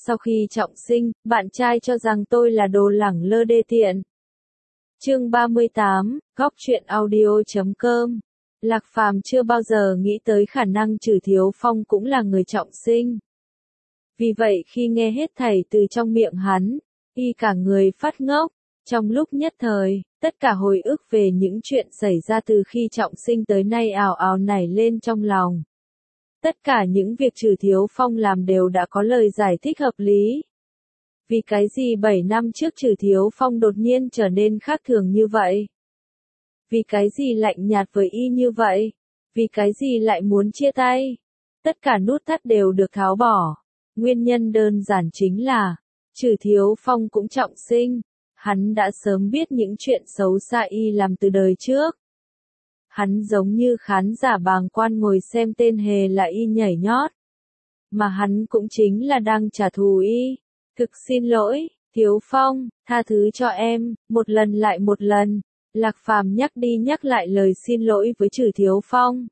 Sau khi trọng sinh, bạn trai cho rằng tôi là đồ lẳng lơ đê tiện. Chương 38, góc truyện audio.com. Lạc Phàm chưa bao giờ nghĩ tới khả năng Trử Thiếu Phong cũng là người trọng sinh. Vì vậy khi nghe hết thảy từ trong miệng hắn, y cả người phát ngốc. Trong lúc nhất thời, tất cả hồi ức về những chuyện xảy ra từ khi trọng sinh tới nay ào ào nảy lên trong lòng. Tất cả những việc Trử Thiếu Phong làm đều đã có lời giải thích hợp lý. Vì cái gì 7 năm trước Trử Thiếu Phong đột nhiên trở nên khác thường như vậy? Vì cái gì lạnh nhạt với y như vậy? Vì cái gì lại muốn chia tay? Tất cả nút thắt đều được tháo bỏ. Nguyên nhân đơn giản chính là, Trử Thiếu Phong cũng trọng sinh. Hắn đã sớm biết những chuyện xấu xa y làm từ đời trước. Hắn giống như khán giả bàng quan ngồi xem tên hề là y nhảy nhót. Mà hắn cũng chính là đang trả thù y. Thực xin lỗi, Thiếu Phong, tha thứ cho em, một lần lại một lần. Lạc Phàm nhắc đi nhắc lại lời xin lỗi với Trử Thiếu Phong.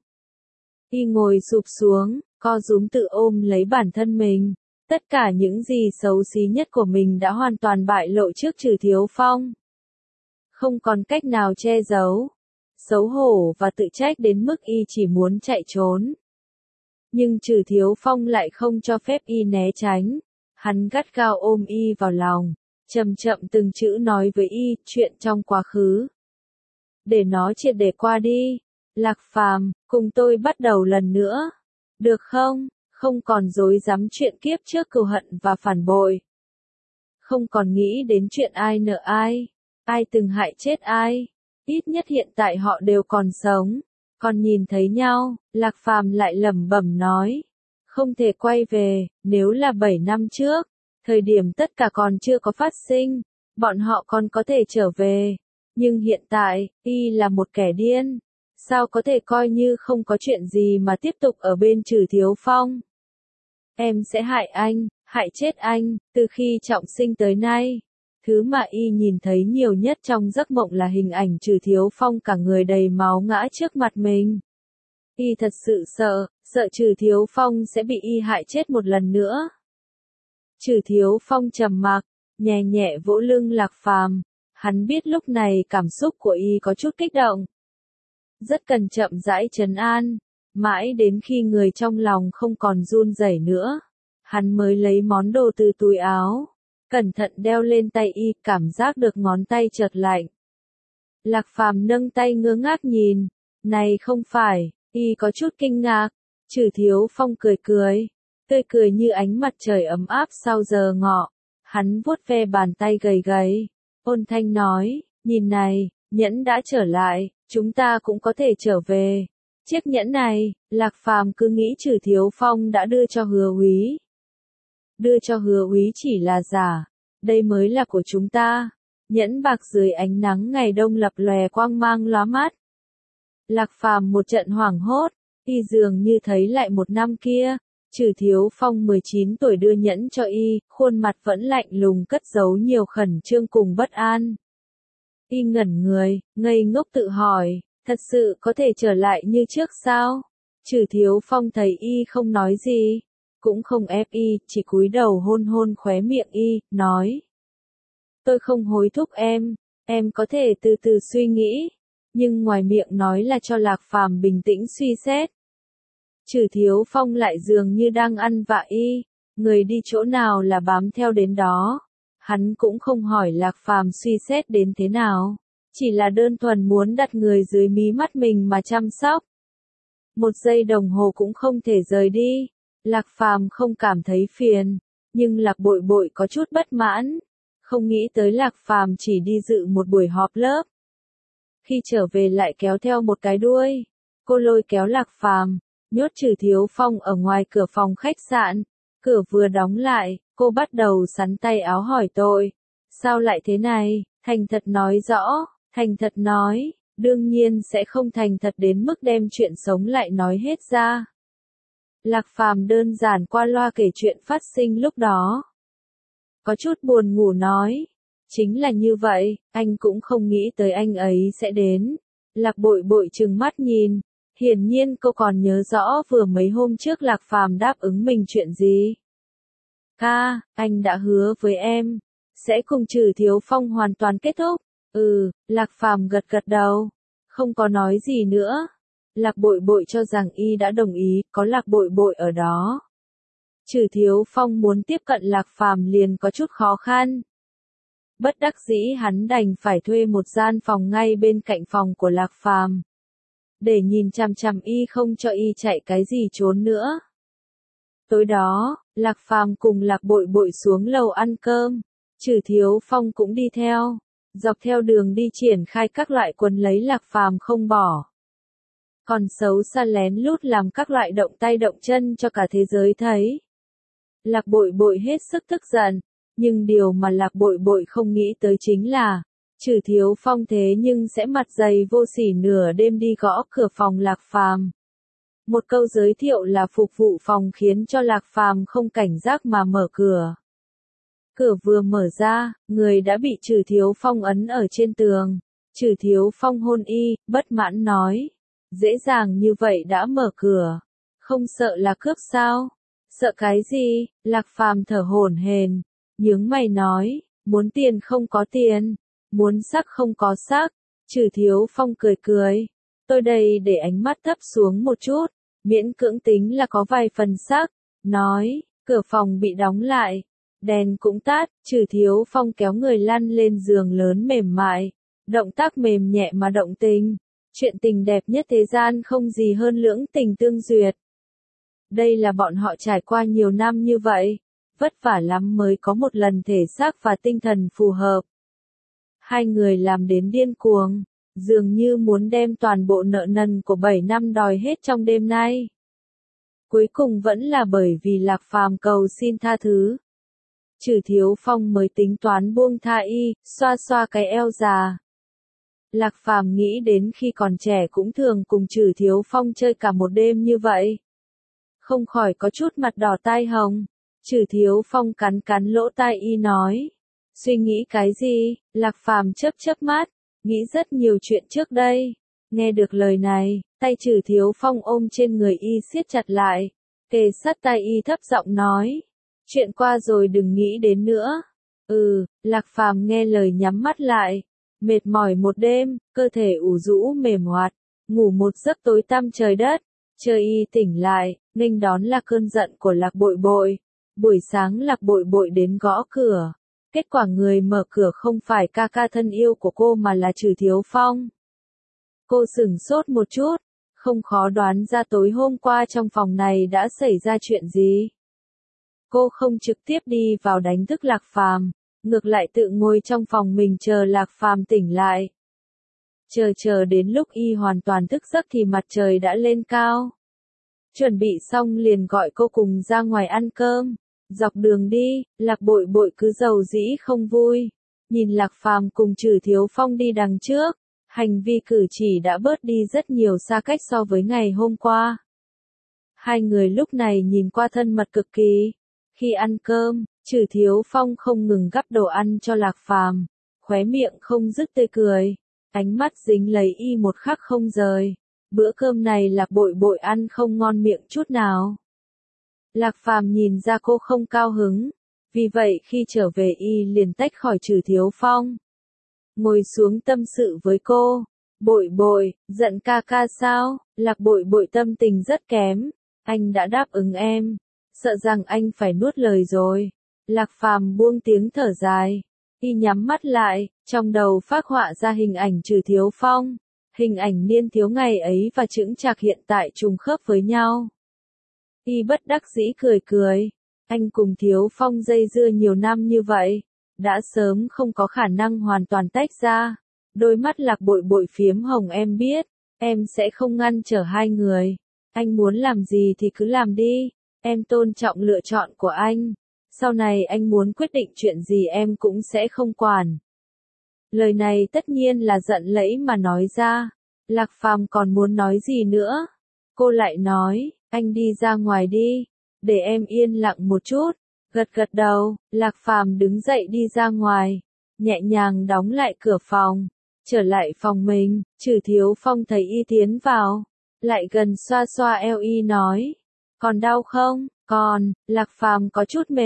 Y ngồi sụp xuống, co rúm tự ôm lấy bản thân mình. Tất cả những gì xấu xí nhất của mình đã hoàn toàn bại lộ trước Trử Thiếu Phong. Không còn cách nào che giấu. Xấu hổ và tự trách đến mức y chỉ muốn chạy trốn. Nhưng Trử Thiếu Phong lại không cho phép y né tránh. Hắn gắt gao ôm y vào lòng, chậm chậm từng chữ nói với y chuyện trong quá khứ. Để nó triệt để qua đi. Lạc Phàm, cùng tôi bắt đầu lần nữa. Được không? Không còn dối dám chuyện kiếp trước cừu hận và phản bội. Không còn nghĩ đến chuyện ai nợ ai, ai từng hại chết ai. Ít nhất hiện tại họ đều còn sống, còn nhìn thấy nhau. Lạc Phàm lại lẩm bẩm nói. Không thể quay về, nếu là 7 năm trước, thời điểm tất cả còn chưa có phát sinh, bọn họ còn có thể trở về. Nhưng hiện tại, y là một kẻ điên. Sao có thể coi như không có chuyện gì mà tiếp tục ở bên Trử Thiếu Phong? Em sẽ hại anh, hại chết anh, từ khi trọng sinh tới nay. Thứ mà y nhìn thấy nhiều nhất trong giấc mộng là hình ảnh Trử Thiếu Phong cả người đầy máu ngã trước mặt mình. Y thật sự sợ Trử Thiếu Phong sẽ bị y hại chết một lần nữa. Trử Thiếu Phong trầm mặc, nhẹ nhẹ vỗ lưng Lạc Phàm. Hắn biết lúc này cảm xúc của y có chút kích động. Rất cần chậm rãi trấn an, mãi đến khi người trong lòng không còn run rẩy nữa. Hắn mới lấy món đồ từ túi áo, cẩn thận đeo lên tay y, cảm giác được ngón tay chợt lạnh. Lạc Phàm nâng tay ngơ ngác nhìn, này không phải, y có chút kinh ngạc. Trử Thiếu Phong cười cười, tươi cười như ánh mặt trời ấm áp sau giờ ngọ. Hắn vuốt ve bàn tay gầy gầy, ôn thanh nói, nhìn này, nhẫn đã trở lại, chúng ta cũng có thể trở về. Chiếc nhẫn này, Lạc Phàm cứ nghĩ Trử Thiếu Phong đã đưa cho Hứa Úy. Đưa cho Hứa Úy chỉ là giả, đây mới là của chúng ta. Nhẫn bạc dưới ánh nắng ngày đông lập lòe quang mang lóa mắt. Lạc Phàm một trận hoảng hốt, y dường như thấy lại một năm kia. Trử Thiếu Phong 19 tuổi đưa nhẫn cho y, khuôn mặt vẫn lạnh lùng cất giấu nhiều khẩn trương cùng bất an. Y ngẩn người, ngây ngốc tự hỏi, thật sự có thể trở lại như trước sao? Trử Thiếu Phong thấy y không nói gì, cũng không ép y, chỉ cúi đầu hôn hôn khóe miệng y, nói. Tôi không hối thúc em có thể từ từ suy nghĩ, nhưng ngoài miệng nói là cho Lạc Phàm bình tĩnh suy xét. Trử Thiếu Phong lại dường như đang ăn vạ y, người đi chỗ nào là bám theo đến đó. Hắn cũng không hỏi Lạc Phàm suy xét đến thế nào, chỉ là đơn thuần muốn đặt người dưới mí mắt mình mà chăm sóc. Một giây đồng hồ cũng không thể rời đi. Lạc Phàm không cảm thấy phiền, nhưng Lạc Bội Bội có chút bất mãn, không nghĩ tới Lạc Phàm chỉ đi dự một buổi họp lớp. Khi trở về lại kéo theo một cái đuôi, cô lôi kéo Lạc Phàm, nhốt Trử Thiếu Phong ở ngoài cửa phòng khách sạn. Cửa vừa đóng lại, cô bắt đầu sắn tay áo hỏi tội. Sao lại thế này? Thành thật nói rõ, thành thật nói, đương nhiên sẽ không thành thật đến mức đem chuyện sống lại nói hết ra. Lạc Phàm đơn giản qua loa kể chuyện phát sinh lúc đó. Có chút buồn ngủ nói, chính là như vậy, anh cũng không nghĩ tới anh ấy sẽ đến. Lạc Bội Bội trừng mắt nhìn, hiển nhiên cô còn nhớ rõ vừa mấy hôm trước Lạc Phàm đáp ứng mình chuyện gì. Ca, anh đã hứa với em, sẽ cùng Trừ Thiếu Phong hoàn toàn kết thúc. Lạc Phàm gật gật đầu, không có nói gì nữa. Lạc Bội Bội cho rằng y đã đồng ý, có Lạc Bội Bội ở đó. Trừ Thiếu Phong muốn tiếp cận Lạc Phàm liền có chút khó khăn. Bất đắc dĩ hắn đành phải thuê một gian phòng ngay bên cạnh phòng của Lạc Phàm, để nhìn chằm chằm y không cho y chạy cái gì trốn nữa. Tối đó, Lạc Phàm cùng Lạc Bội Bội xuống lầu ăn cơm, Trừ Thiếu Phong cũng đi theo, dọc theo đường đi triển khai các loại quấn lấy Lạc Phàm không bỏ. Còn xấu xa lén lút làm các loại động tay động chân cho cả thế giới thấy. Lạc Bội Bội hết sức tức giận, nhưng điều mà Lạc Bội Bội không nghĩ tới chính là, Trừ Thiếu Phong thế nhưng sẽ mặt dày vô sỉ nửa đêm đi gõ cửa phòng Lạc Phàm. Một câu giới thiệu là phục vụ phòng khiến cho Lạc Phàm không cảnh giác mà mở cửa. Cửa vừa mở ra, người đã bị Trừ Thiếu Phong ấn ở trên tường. Trừ Thiếu Phong hôn y, bất mãn nói. Dễ dàng như vậy đã mở cửa. Không sợ là cướp sao? Sợ cái gì? Lạc Phàm thở hổn hển, nhướng mày nói, muốn tiền không có tiền, muốn sắc không có sắc. Trừ Thiếu Phong cười cười. Tôi đây để ánh mắt thấp xuống một chút, miễn cưỡng tính là có vài phần sắc. Nói, cửa phòng bị đóng lại. Đèn cũng tắt, Trừ Thiếu Phong kéo người lăn lên giường lớn mềm mại. Động tác mềm nhẹ mà động tình. Chuyện tình đẹp nhất thế gian không gì hơn lưỡng tình tương duyệt. Đây là bọn họ trải qua nhiều năm như vậy. Vất vả lắm mới có một lần thể xác và tinh thần phù hợp. Hai người làm đến điên cuồng. Dường như muốn đem toàn bộ nợ nần của 7 năm đòi hết trong đêm nay. Cuối cùng vẫn là bởi vì Lạc Phàm cầu xin tha thứ. Trừ Thiếu Phong mới tính toán buông tha y, xoa xoa cái eo già. Lạc Phàm nghĩ đến khi còn trẻ cũng thường cùng Trừ Thiếu Phong chơi cả một đêm như vậy. Không khỏi có chút mặt đỏ tai hồng. Trừ Thiếu Phong cắn cắn lỗ tai y nói. Suy nghĩ cái gì? Lạc Phàm chớp chớp mắt, nghĩ rất nhiều chuyện trước đây. Nghe được lời này, tay Trừ Thiếu Phong ôm trên người y siết chặt lại, kề sát tai y thấp giọng nói. Chuyện qua rồi đừng nghĩ đến nữa. Lạc Phàm nghe lời nhắm mắt lại. Mệt mỏi một đêm, cơ thể ủ rũ mềm hoạt, ngủ một giấc tối tăm trời đất. Chờ y tỉnh lại, nghênh đón là cơn giận của Lạc Bội Bội. Buổi sáng Lạc Bội Bội đến gõ cửa. Kết quả người mở cửa không phải ca ca thân yêu của cô mà là Trừ Thiếu Phong. Cô sửng sốt một chút, không khó đoán ra tối hôm qua trong phòng này đã xảy ra chuyện gì. Cô không trực tiếp đi vào đánh thức Lạc Phàm, ngược lại tự ngồi trong phòng mình chờ Lạc Phàm tỉnh lại. Chờ đến lúc y hoàn toàn thức giấc thì mặt trời đã lên cao. Chuẩn bị xong liền gọi cô cùng ra ngoài ăn cơm. Dọc đường đi, Lạc Bội Bội cứ rầu rĩ không vui. Nhìn Lạc Phàm cùng Trừ Thiếu Phong đi đằng trước, hành vi cử chỉ đã bớt đi rất nhiều xa cách so với ngày hôm qua. Hai người lúc này nhìn qua thân mật cực kỳ. Khi ăn cơm, Trừ Thiếu Phong không ngừng gắp đồ ăn cho Lạc Phàm, khóe miệng không dứt tươi cười, ánh mắt dính lấy y một khắc không rời. Bữa cơm này Lạc Bội Bội ăn không ngon miệng chút nào. Lạc Phàm nhìn ra cô không cao hứng, vì vậy khi trở về y liền tách khỏi Trừ Thiếu Phong. Ngồi xuống tâm sự với cô. Bội Bội, giận ca ca sao? Lạc Bội Bội tâm tình rất kém. Anh đã đáp ứng em, sợ rằng anh phải nuốt lời rồi. Lạc Phàm buông tiếng thở dài. Y nhắm mắt lại, trong đầu phác họa ra hình ảnh Trừ Thiếu Phong. Hình ảnh niên thiếu ngày ấy và chững chạc hiện tại trùng khớp với nhau. Y bất đắc dĩ cười cười. Anh cùng Thiếu Phong dây dưa nhiều năm như vậy, đã sớm không có khả năng hoàn toàn tách ra. Đôi mắt Lạc Bội Bội phiếm hồng em biết, em sẽ không ngăn trở hai người. Anh muốn làm gì thì cứ làm đi, em tôn trọng lựa chọn của anh. Sau này anh muốn quyết định chuyện gì em cũng sẽ không quản. Lời này tất nhiên là giận lẫy mà nói ra. Lạc Phàm còn muốn nói gì nữa. Cô lại nói, anh đi ra ngoài đi, để em yên lặng một chút. Gật gật đầu, Lạc Phàm đứng dậy đi ra ngoài, nhẹ nhàng đóng lại cửa phòng, trở lại phòng mình. Trừ Thiếu Phong thấy y tiến vào, lại gần xoa xoa eo y nói, còn đau không? Còn, Lạc Phàm có chút mệt,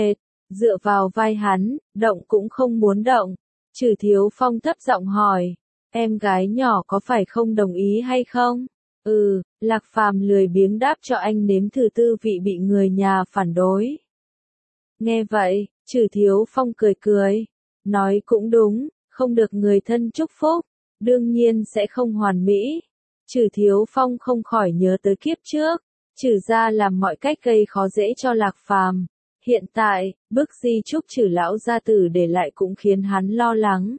dựa vào vai hắn, động cũng không muốn động. Trừ Thiếu Phong thấp giọng hỏi, em gái nhỏ có phải không đồng ý hay không? Lạc Phàm lười biếng đáp cho anh nếm thử tư vị bị người nhà phản đối. Nghe vậy, Trừ Thiếu Phong cười cười, nói cũng đúng, không được người thân chúc phúc, đương nhiên sẽ không hoàn mỹ. Trừ Thiếu Phong không khỏi nhớ tới kiếp trước, Trừ gia làm mọi cách gây khó dễ cho Lạc Phàm. Hiện tại, bức di chúc Trừ lão gia tử để lại cũng khiến hắn lo lắng.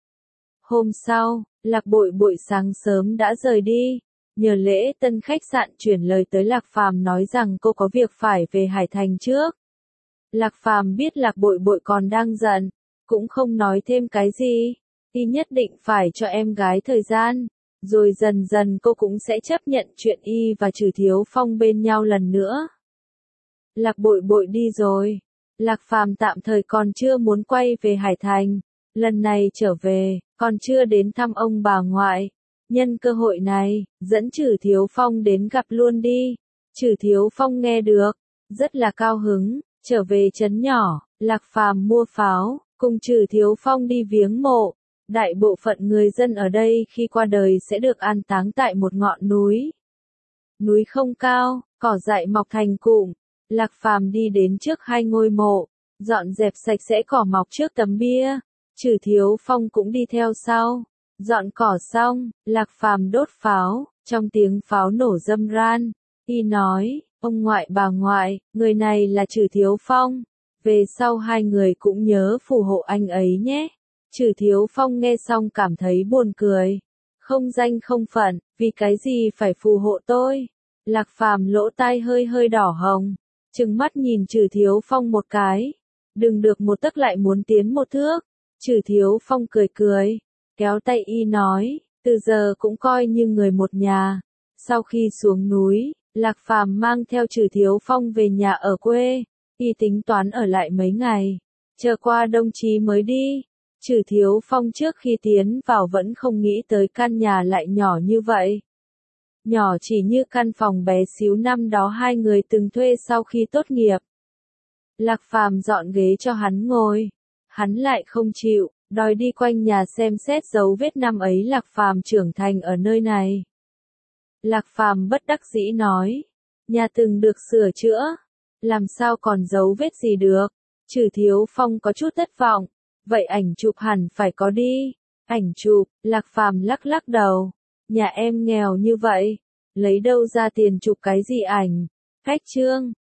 Hôm sau, Lạc Bội Bội sáng sớm đã rời đi. Nhờ lễ tân khách sạn chuyển lời tới Lạc Phàm nói rằng cô có việc phải về Hải Thành trước. Lạc Phàm biết Lạc Bội Bội còn đang giận, cũng không nói thêm cái gì. Y nhất định phải cho em gái thời gian, rồi dần dần cô cũng sẽ chấp nhận chuyện Y và Trừ Thiếu Phong bên nhau lần nữa. Lạc Bội Bội đi rồi. Lạc Phàm tạm thời còn chưa muốn quay về Hải Thành. Lần này trở về, còn chưa đến thăm ông bà ngoại. Nhân cơ hội này, dẫn Trừ Thiếu Phong đến gặp luôn đi. Trừ Thiếu Phong nghe được, rất là cao hứng, trở về trấn nhỏ, Lạc Phàm mua pháo, cùng Trừ Thiếu Phong đi viếng mộ. Đại bộ phận người dân ở đây khi qua đời sẽ được an táng tại một ngọn núi. Núi không cao, cỏ dại mọc thành cụm. Lạc Phàm đi đến trước hai ngôi mộ, dọn dẹp sạch sẽ cỏ mọc trước tấm bia. Trừ Thiếu Phong cũng đi theo sau. Dọn cỏ xong, Lạc Phàm đốt pháo, trong tiếng pháo nổ râm ran. Y nói, ông ngoại bà ngoại, người này là Trừ Thiếu Phong. Về sau hai người cũng nhớ phù hộ anh ấy nhé. Trừ Thiếu Phong nghe xong cảm thấy buồn cười. Không danh không phận, vì cái gì phải phù hộ tôi? Lạc Phàm lỗ tai hơi hơi đỏ hồng, trừng mắt nhìn Trừ Thiếu Phong một cái. Đừng được một tấc lại muốn tiến một thước. Trừ Thiếu Phong cười cười, kéo tay Y nói, từ giờ cũng coi như người một nhà. Sau khi xuống núi, Lạc Phàm mang theo Trừ Thiếu Phong về nhà ở quê. Y tính toán ở lại mấy ngày, chờ qua Đông Chí mới đi. Trừ Thiếu Phong trước khi tiến vào vẫn không nghĩ tới căn nhà lại nhỏ như vậy. Nhỏ chỉ như căn phòng bé xíu năm đó hai người từng thuê sau khi tốt nghiệp. Lạc Phàm dọn ghế cho hắn ngồi. Hắn lại không chịu, đòi đi quanh nhà xem xét dấu vết năm ấy Lạc Phàm trưởng thành ở nơi này. Lạc Phàm bất đắc dĩ nói, nhà từng được sửa chữa, làm sao còn dấu vết gì được. Trừ Thiếu Phong có chút thất vọng, vậy ảnh chụp hẳn phải có đi. Ảnh chụp, Lạc Phàm lắc lắc đầu, nhà em nghèo như vậy, lấy đâu ra tiền chụp cái gì ảnh. Cách trương,